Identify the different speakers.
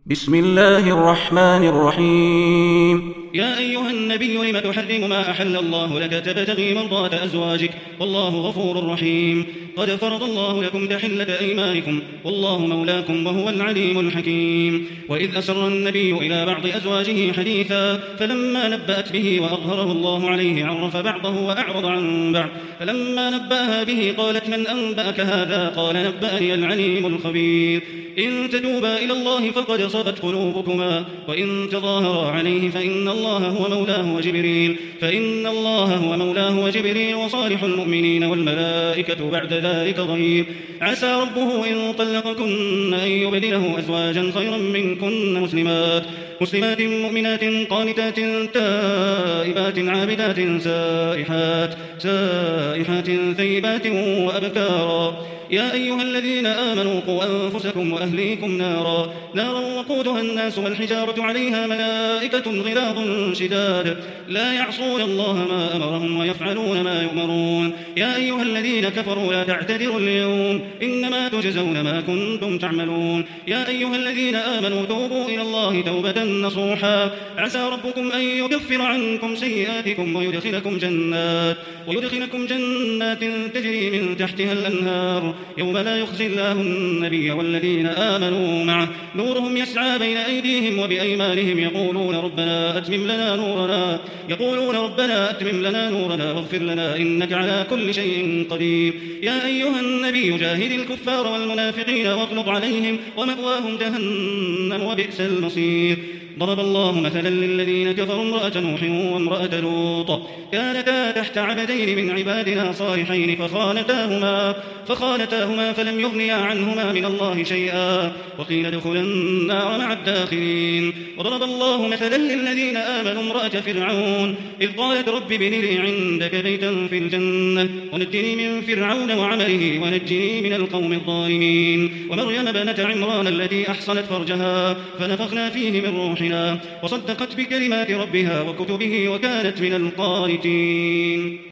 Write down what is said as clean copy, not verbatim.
Speaker 1: بسم الله الرحمن الرحيم.
Speaker 2: يا أيها النبي لم تحرم ما أحل الله لك تبتغي مرضات أزواجك والله غفور رحيم. قد فرض الله لكم تحلة أيمانكم والله مولاكم وهو العليم الحكيم. وإذ أسر النبي إلى بعض أزواجه حديثا فلما نبأت به وأظهره الله عليه عرف بعضه وأعرض عن بعض فلما نبأها به قالت من أنبأك هذا قال نبأني العليم الخبير. إن تتوبا إلى الله فقد صغت قلوبكما وإن تظاهرا عليه فإن الله هو مولاه وجبريل وصالح المؤمنين والملائكة بعد ذلك ظهير. عسى ربه إن طلقكن أن يبدله أزواجا خيرا منكن مسلمات مؤمنات قانتات تائبات عابدات سائحات ثيبات وأبكارا. يا أيها الذين آمنوا قوا أنفسكم وأهليكم نارا وقودها الناس والحجارة عليها ملائكة غلاظ شداد لا يعصون الله ما أمرهم ويفعلون ما يؤمرون. يا أيها الذين كفروا لا تعتذروا اليوم إنما تجزون ما كنتم تعملون. يا أيها الذين آمنوا توبوا إلى الله توبة نصوحا عسى ربكم أن يكفر عنكم سيئاتكم ويدخلكم جنات تجري من تحتها الأنهار يوم لا يخزي الله النبي والذين آمنوا معه نورهم يسعى بين أيديهم وبأيمانهم يقولون ربنا أتمم لنا نورنا واغفر لنا إنك على كل شيء قدير. يا أيها النبي جاهد الكفار والمنافقين واغلظ عليهم ومأواهم جهنم وبئس المصير. ضرب الله مثلا للذين كفروا امرأة نوح وامرأة لوط كانتا تحت عبدين من عبادنا صالحين فخانتاهما فلم يغنيا عنهما من الله شيئا وقيل ادخلا النار مع الداخلين. وضرب الله مثلا للذين آمنوا امرأة فرعون إذ قالت رب ابن لي عندك بيتا في الجنة ونجني من فرعون وعمله ونجني من القوم الظالمين. ومريم ابنة عمران التي أحصنت فرجها فنفخنا فيه من روحنا وصدقت بكلمات ربها وكتبه وكانت من القانتين.